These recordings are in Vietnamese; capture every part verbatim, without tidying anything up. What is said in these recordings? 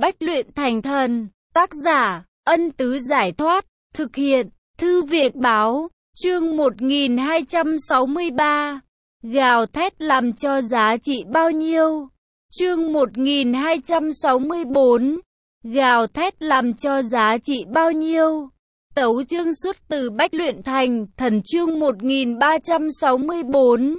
Bách luyện thành thần. Tác giả, Ân Tứ Giải Thoát. Thực hiện, Thư viện Báo. Chương một nghìn hai trăm sáu mươi ba. Gào thét làm cho giá trị bao nhiêu? Chương một nghìn hai trăm sáu mươi bốn. Gào thét làm cho giá trị bao nhiêu? Tấu chương xuất từ Bách luyện thành thần. Chương một nghìn ba trăm sáu mươi bốn.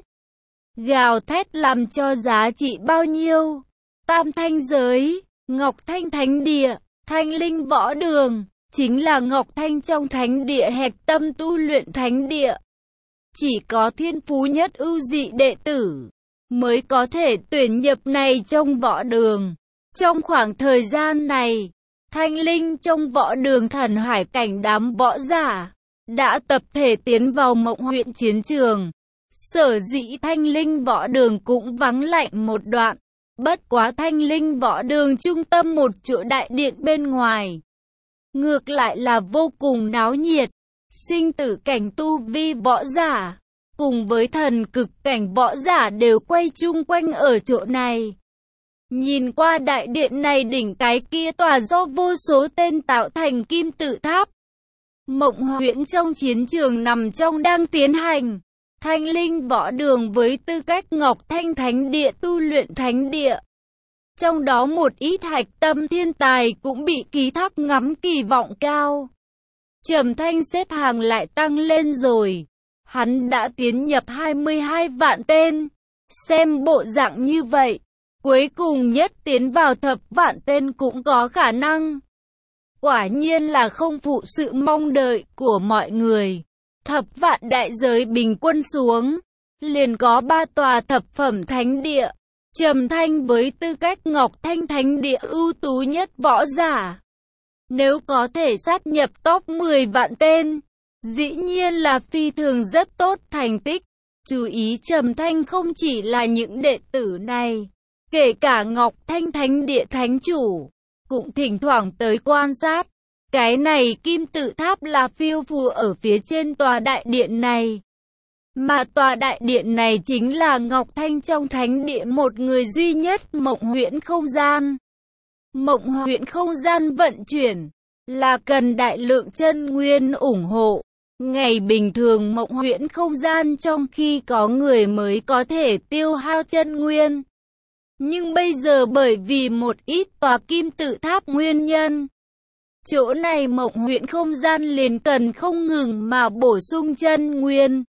Gào thét làm cho giá trị bao nhiêu? Tam thanh giới, Ngọc Thanh Thánh Địa, Thanh Linh Võ Đường, chính là Ngọc Thanh trong thánh địa hạch tâm tu luyện thánh địa. Chỉ có thiên phú nhất ưu dị đệ tử mới có thể tuyển nhập này trong võ đường. Trong khoảng thời gian này, Thanh Linh trong võ đường thần hải cảnh đám võ giả đã tập thể tiến vào Mộng huyện chiến trường. Sở dĩ Thanh Linh võ đường cũng vắng lạnh một đoạn. Bất quá Thanh Linh võ đường trung tâm một chỗ đại điện bên ngoài, ngược lại là vô cùng náo nhiệt. Sinh tử cảnh tu vi võ giả cùng với thần cực cảnh võ giả đều quay chung quanh ở chỗ này. Nhìn qua đại điện này, đỉnh cái kia tòa do vô số tên tạo thành kim tự tháp. Mộng huyện trong chiến trường nằm trong đang tiến hành. Thanh Linh võ đường với tư cách Ngọc Thanh Thánh Địa tu luyện thánh địa. Trong đó một ít hạch tâm thiên tài cũng bị ký thác ngắm kỳ vọng cao. Trầm Thanh xếp hàng lại tăng lên rồi. Hắn đã tiến nhập hai mươi hai vạn tên. Xem bộ dạng như vậy, cuối cùng nhất tiến vào thập vạn tên cũng có khả năng. Quả nhiên là không phụ sự mong đợi của mọi người. Thập vạn đại giới bình quân xuống, liền có ba tòa thập phẩm thánh địa. Trầm Thanh với tư cách Ngọc Thanh Thánh Địa ưu tú nhất võ giả, nếu có thể sát nhập top mười vạn tên, dĩ nhiên là phi thường rất tốt thành tích. Chú ý Trầm Thanh không chỉ là những đệ tử này, kể cả Ngọc Thanh Thánh Địa thánh chủ cũng thỉnh thoảng tới quan sát. Cái này kim tự tháp là phiêu phù ở phía trên tòa đại điện này. Mà tòa đại điện này chính là Ngọc Thanh trong thánh địa một người duy nhất Mộng huyện không gian. Mộng huyện không gian vận chuyển là cần đại lượng chân nguyên ủng hộ. Ngày bình thường Mộng huyện không gian trong khi có người mới có thể tiêu hao chân nguyên. Nhưng bây giờ bởi vì một ít tòa kim tự tháp nguyên nhân, chỗ này Mộng huyện không gian liền cần không ngừng mà bổ sung chân nguyên.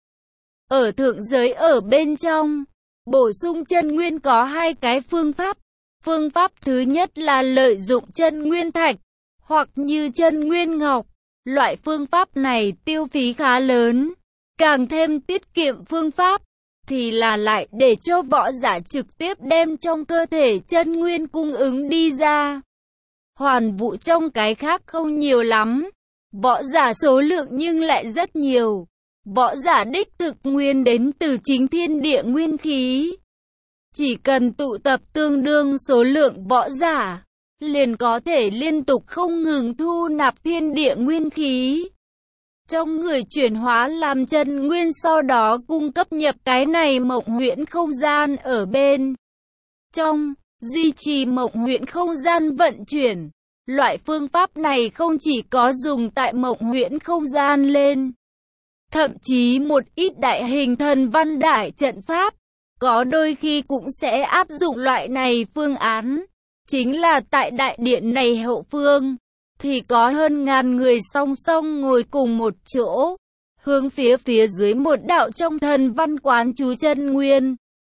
Ở thượng giới ở bên trong, bổ sung chân nguyên có hai cái phương pháp. Phương pháp thứ nhất là lợi dụng chân nguyên thạch, hoặc như chân nguyên ngọc. Loại phương pháp này tiêu phí khá lớn. Càng thêm tiết kiệm phương pháp, thì là lại để cho võ giả trực tiếp đem trong cơ thể chân nguyên cung ứng đi ra. Hoàn vụ trong cái khác không nhiều lắm. Võ giả số lượng nhưng lại rất nhiều. Võ giả đích thực nguyên đến từ chính thiên địa nguyên khí. Chỉ cần tụ tập tương đương số lượng võ giả, liền có thể liên tục không ngừng thu nạp thiên địa nguyên khí trong người, chuyển hóa làm chân nguyên, sau đó cung cấp nhập cái này Mộng huyện không gian ở bên trong, duy trì Mộng huyện không gian vận chuyển. Loại phương pháp này không chỉ có dùng tại Mộng huyện không gian lên, thậm chí một ít đại hình thần văn đại trận pháp, có đôi khi cũng sẽ áp dụng loại này phương án. Chính là tại đại điện này hậu phương, thì có hơn ngàn người song song ngồi cùng một chỗ, hướng phía phía dưới một đạo trong thần văn quán chú chân nguyên.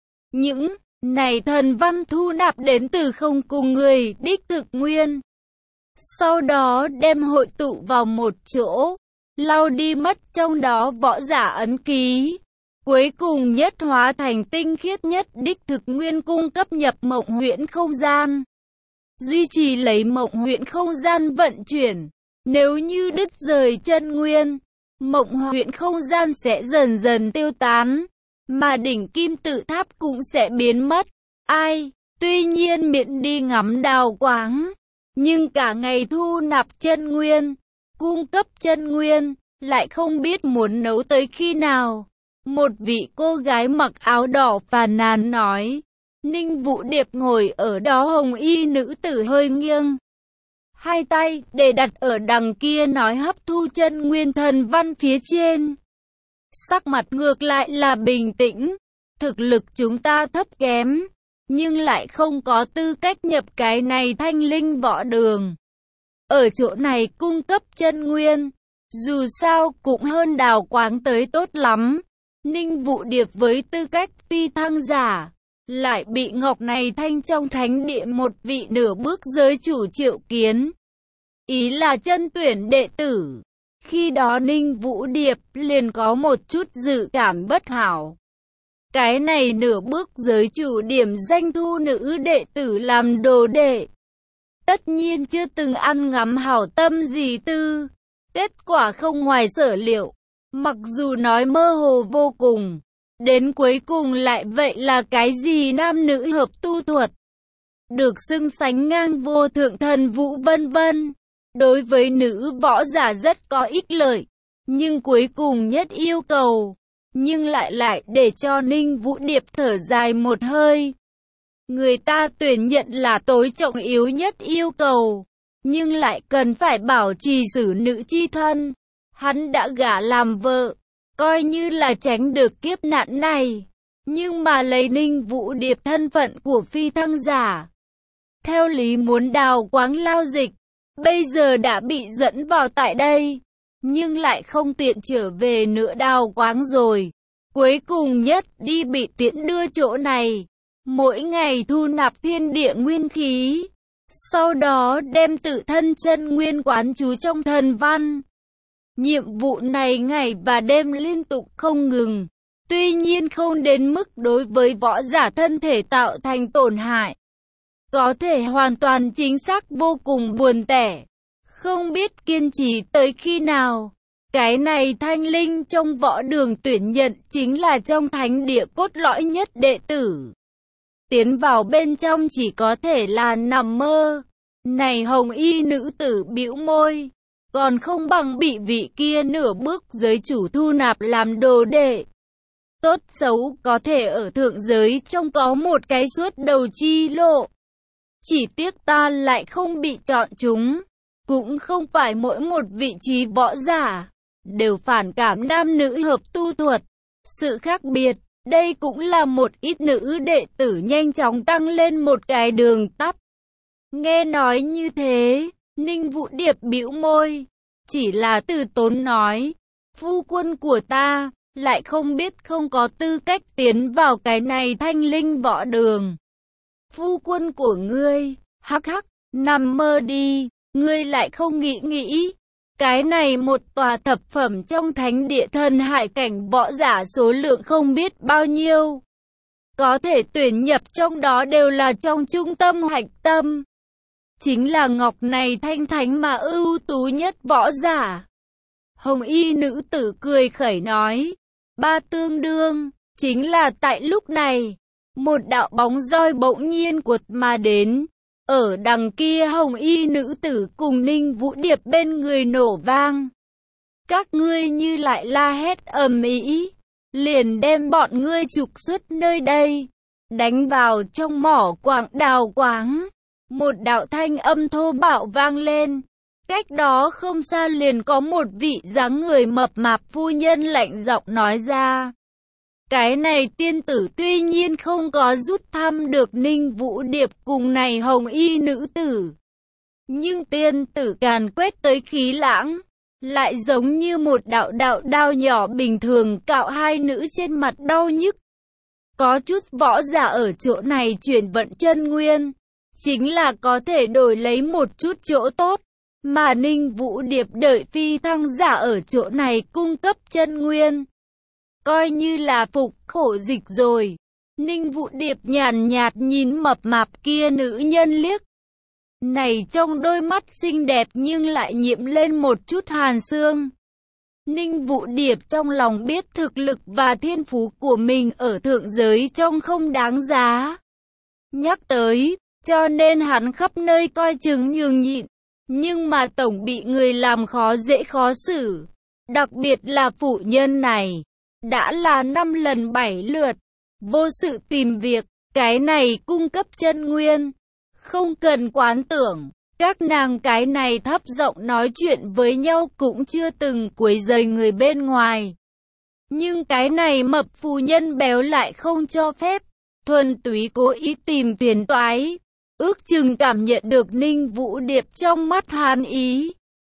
Những này thần văn thu nạp đến từ không cùng người đích thực nguyên, sau đó đem hội tụ vào một chỗ, lau đi mất trong đó võ giả ấn ký, cuối cùng nhất hóa thành tinh khiết nhất đích thực nguyên cung cấp nhập Mộng huyện không gian. Duy trì lấy Mộng huyện không gian vận chuyển. Nếu như đứt rời chân nguyên, Mộng huyện không gian sẽ dần dần tiêu tán, mà đỉnh kim tự tháp cũng sẽ biến mất. Ai, tuy nhiên miệng đi ngắm đào quáng, nhưng cả ngày thu nạp chân nguyên, cung cấp chân nguyên, lại không biết muốn nấu tới khi nào. Một vị cô gái mặc áo đỏ phàn nàn nói. Ninh Vũ Điệp ngồi ở đó, hồng y nữ tử hơi nghiêng hai tay để đặt ở đằng kia nói hấp thu chân nguyên thần văn phía trên. Sắc mặt ngược lại là bình tĩnh, thực lực chúng ta thấp kém, nhưng lại không có tư cách nhập cái này thanh linh võ đường. Ở chỗ này cung cấp chân nguyên, dù sao cũng hơn Đào Quáng tới tốt lắm. Ninh Vũ Điệp với tư cách phi thăng giả, lại bị Ngọc này thanh trong thánh địa một vị nửa bước giới chủ triệu kiến. Ý là chân tuyển đệ tử. Khi đó Ninh Vũ Điệp liền có một chút dự cảm bất hảo. Cái này nửa bước giới chủ điểm danh thu nữ đệ tử làm đồ đệ. Tất nhiên chưa từng ăn ngắm hảo tâm gì tư. Kết quả không ngoài sở liệu. Mặc dù nói mơ hồ vô cùng, đến cuối cùng lại vậy là cái gì nam nữ hợp tu thuật. Được xưng sánh ngang vô thượng thần vũ vân vân. Đối với nữ võ giả rất có ích lợi, nhưng cuối cùng nhất yêu cầu, nhưng lại lại để cho Ninh Vũ Điệp thở dài một hơi. Người ta tuyển nhận là tối trọng yếu nhất yêu cầu, nhưng lại cần phải bảo trì xử nữ chi thân. Hắn đã gả làm vợ, coi như là tránh được kiếp nạn này, nhưng mà lấy Ninh Vũ Điệp thân phận của phi thăng giả, theo lý muốn Đào Quáng lao dịch, bây giờ đã bị dẫn vào tại đây, nhưng lại không tiện trở về nữa Đào Quáng rồi. Cuối cùng nhất đi bị tiễn đưa chỗ này, mỗi ngày thu nạp thiên địa nguyên khí, sau đó đem tự thân chân nguyên quán trú trong thần văn. Nhiệm vụ này ngày và đêm liên tục không ngừng, tuy nhiên không đến mức đối với võ giả thân thể tạo thành tổn hại. Có thể hoàn toàn chính xác vô cùng buồn tẻ, không biết kiên trì tới khi nào. Cái này thanh linh trong võ đường tuyển nhận chính là trong thánh địa cốt lõi nhất đệ tử. Tiến vào bên trong chỉ có thể là nằm mơ. Này hồng y nữ tử bĩu môi, còn không bằng bị vị kia nửa bước giới chủ thu nạp làm đồ đệ. Tốt xấu có thể ở thượng giới trong có một cái suốt đầu chi lộ. Chỉ tiếc ta lại không bị chọn chúng. Cũng không phải mỗi một vị trí võ giả đều phản cảm nam nữ hợp tu thuật. Sự khác biệt, đây cũng là một ít nữ đệ tử nhanh chóng tăng lên một cái đường tắt. Nghe nói như thế, Ninh Vũ Điệp bĩu môi, chỉ là từ tốn nói, phu quân của ta, lại không biết không có tư cách tiến vào cái này thanh linh võ đường. Phu quân của ngươi, hắc hắc, nằm mơ đi, ngươi lại không nghĩ nghĩ. Cái này một tòa thập phẩm trong thánh địa thần hải cảnh võ giả số lượng không biết bao nhiêu. Có thể tuyển nhập trong đó đều là trong trung tâm hạch tâm. Chính là Ngọc này thanh thánh mà ưu tú nhất võ giả. Hồng y nữ tử cười khẩy nói, ba tương đương, chính là tại lúc này, một đạo bóng roi bỗng nhiên quật mà đến. Ở đằng kia hồng y nữ tử cùng Ninh Vũ Điệp bên người nổ vang. Các ngươi như lại la hét ầm ĩ, liền đem bọn ngươi trục xuất nơi đây, đánh vào trong mỏ quạng Đào Quáng. Một đạo thanh âm thô bạo vang lên. Cách đó không xa liền có một vị dáng người mập mạp phu nhân lạnh giọng nói ra. Cái này tiên tử tuy nhiên không có rút thăm được Ninh Vũ Điệp cùng này hồng y nữ tử. Nhưng tiên tử càn quét tới khí lãng, lại giống như một đạo đạo đao nhỏ bình thường cạo hai nữ trên mặt đau nhức. Có chút võ giả ở chỗ này chuyển vận chân nguyên, chính là có thể đổi lấy một chút chỗ tốt, mà Ninh Vũ Điệp đợi phi thăng giả ở chỗ này cung cấp chân nguyên. Coi như là phục khổ dịch rồi. Ninh Vũ Điệp nhàn nhạt nhìn mập mạp kia nữ nhân liếc. Này trong đôi mắt xinh đẹp nhưng lại nhiễm lên một chút hàn xương. Ninh Vũ Điệp trong lòng biết thực lực và thiên phú của mình ở thượng giới trong không đáng giá. Nhắc tới, cho nên hắn khắp nơi coi chừng nhường nhịn. Nhưng mà tổng bị người làm khó dễ khó xử. Đặc biệt là phụ nhân này. Đã là năm lần bảy lượt, vô sự tìm việc, cái này cung cấp chân nguyên, không cần quán tưởng, Các nàng cái này thấp giọng nói chuyện với nhau cũng chưa từng quấy rầy người bên ngoài. Nhưng cái này mập phu nhân béo lại không cho phép, thuần túy cố ý tìm phiền toái. Ước chừng cảm nhận được Ninh Vũ Điệp trong mắt hàn ý.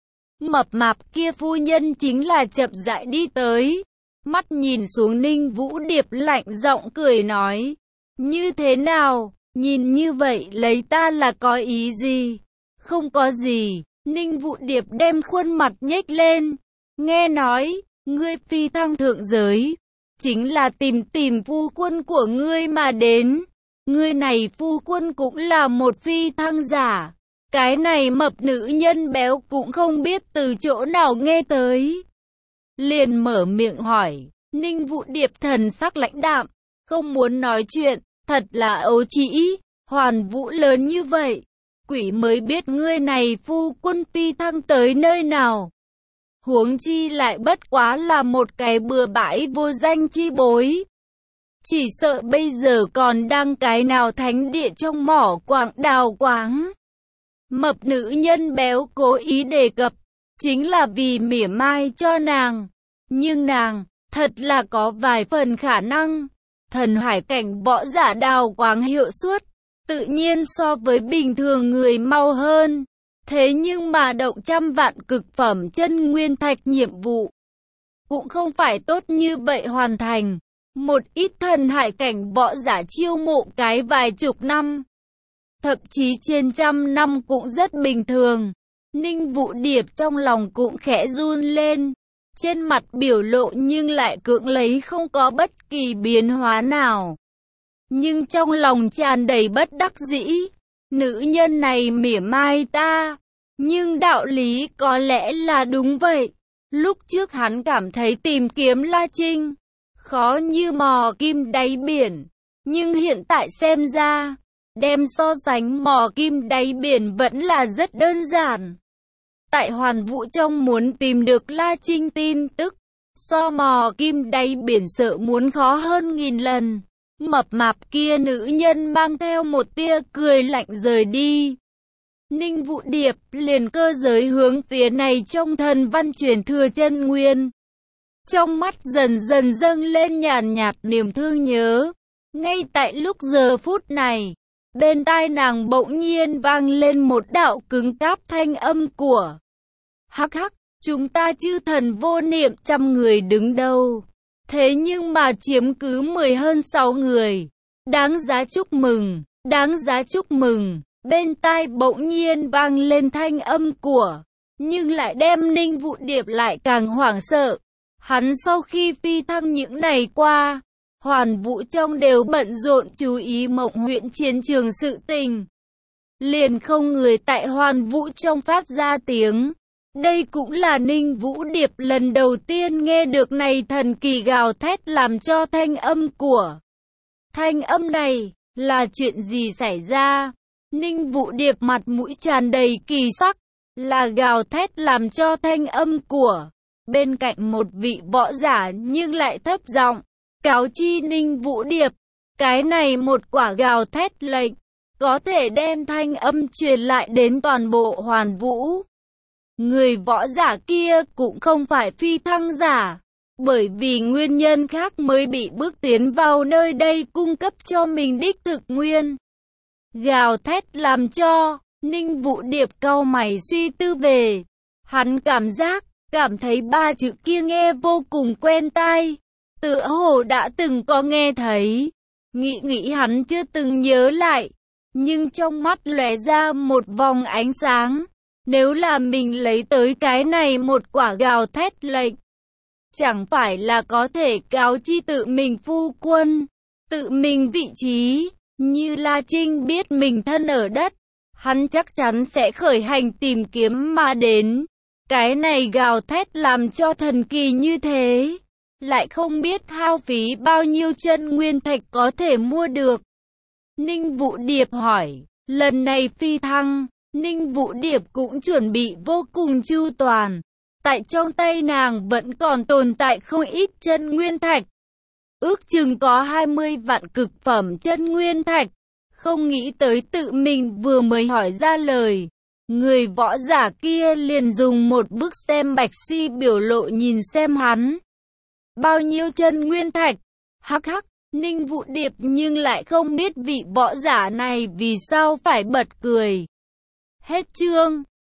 Mập mạp kia phu nhân chính là chậm rãi đi tới, mắt nhìn xuống Ninh Vũ Điệp lạnh giọng cười nói, như thế nào, nhìn như vậy lấy ta là có ý gì? Không có gì. Ninh Vũ Điệp đem khuôn mặt nhếch lên, nghe nói, ngươi phi thăng thượng giới, chính là tìm tìm phu quân của ngươi mà đến. Ngươi này phu quân cũng là một phi thăng giả. Cái này mập nữ nhân béo cũng không biết từ chỗ nào nghe tới. Liền mở miệng hỏi, Ninh Vũ Điệp thần sắc lãnh đạm, không muốn nói chuyện, thật là ấu trĩ, hoàn vũ lớn như vậy. Quỷ mới biết ngươi này phu quân phi thăng tới nơi nào. Huống chi lại bất quá là một cái bừa bãi vô danh chi bối. Chỉ sợ bây giờ còn đang cái nào thánh địa trong mỏ quạng đào quáng. Mập nữ nhân béo cố ý đề cập, chính là vì mỉa mai cho nàng. Nhưng nàng, thật là có vài phần khả năng. Thần hải cảnh võ giả đào quáng hiệu suất, tự nhiên so với bình thường người mau hơn. Thế nhưng mà động trăm vạn cực phẩm chân nguyên thạch nhiệm vụ, cũng không phải tốt như vậy hoàn thành. Một ít thần hải cảnh võ giả chiêu mộ cái vài chục năm, thậm chí trên trăm năm cũng rất bình thường. Ninh Vũ Điệp trong lòng cũng khẽ run lên, trên mặt biểu lộ nhưng lại cưỡng lấy không có bất kỳ biến hóa nào. Nhưng trong lòng tràn đầy bất đắc dĩ, nữ nhân này mỉa mai ta, nhưng đạo lý có lẽ là đúng vậy. Lúc trước hắn cảm thấy tìm kiếm La Trinh khó như mò kim đáy biển, nhưng hiện tại xem ra, đem so sánh mò kim đáy biển vẫn là rất đơn giản. Tại Hoàn Vũ trong muốn tìm được La Trinh tin tức, so mò kim đáy biển sợ muốn khó hơn nghìn lần. Mập mạp kia nữ nhân mang theo một tia cười lạnh rời đi. Ninh Vũ Điệp liền cơ giới hướng phía này trong thần văn truyền thừa chân nguyên. Trong mắt dần dần dâng lên nhàn nhạt niềm thương nhớ. Ngay tại lúc giờ phút này, bên tai nàng bỗng nhiên vang lên một đạo cứng cáp thanh âm của hắc hắc, chúng ta chư thần vô niệm trăm người đứng đâu. Thế nhưng mà chiếm cứ mười hơn sáu người. Đáng giá chúc mừng, đáng giá chúc mừng. Bên tai bỗng nhiên vang lên thanh âm của, nhưng lại đem Ninh Vũ Điệp lại càng hoảng sợ. Hắn sau khi phi thăng những ngày qua, Hoàn Vũ trong đều bận rộn chú ý Mộng huyện chiến trường sự tình. Liền không người tại Hoàn Vũ trong phát ra tiếng. Đây cũng là Ninh Vũ Điệp lần đầu tiên nghe được này thần kỳ gào thét làm cho thanh âm của. Thanh âm này, là chuyện gì xảy ra? Ninh Vũ Điệp mặt mũi tràn đầy kỳ sắc, là gào thét làm cho thanh âm của. Bên cạnh một vị võ giả nhưng lại thấp giọng cáo chi Ninh Vũ Điệp, cái này một quả gào thét lệnh, có thể đem thanh âm truyền lại đến toàn bộ Hoàn Vũ. Người võ giả kia cũng không phải phi thăng giả, bởi vì nguyên nhân khác mới bị bước tiến vào nơi đây cung cấp cho mình đích thực nguyên. Gào thét làm cho Ninh Vũ Điệp cau mày suy tư về. Hắn cảm giác, cảm thấy ba chữ kia nghe vô cùng quen tai, tựa hồ đã từng có nghe thấy. Nghĩ nghĩ hắn chưa từng nhớ lại, nhưng trong mắt lóe ra một vòng ánh sáng. Nếu là mình lấy tới cái này một quả gào thét lệnh, chẳng phải là có thể cáo chi tự mình phu quân, tự mình vị trí. Như La Trinh biết mình thân ở đất, hắn chắc chắn sẽ khởi hành tìm kiếm mà đến. Cái này gào thét làm cho thần kỳ như thế, lại không biết hao phí bao nhiêu chân nguyên thạch có thể mua được. Ninh Vũ Điệp hỏi, lần này phi thăng, Ninh Vũ Điệp cũng chuẩn bị vô cùng chu toàn. Tại trong tay nàng vẫn còn tồn tại không ít chân nguyên thạch. Ước chừng có hai mươi vạn cực phẩm chân nguyên thạch. Không nghĩ tới tự mình vừa mới hỏi ra lời, Người võ giả kia liền dùng một bức xem Bạch Si biểu lộ nhìn xem hắn. Bao nhiêu chân nguyên thạch? Hắc hắc, Ninh Vũ Điệp nhưng lại không biết vị võ giả này vì sao phải bật cười. Hết chương.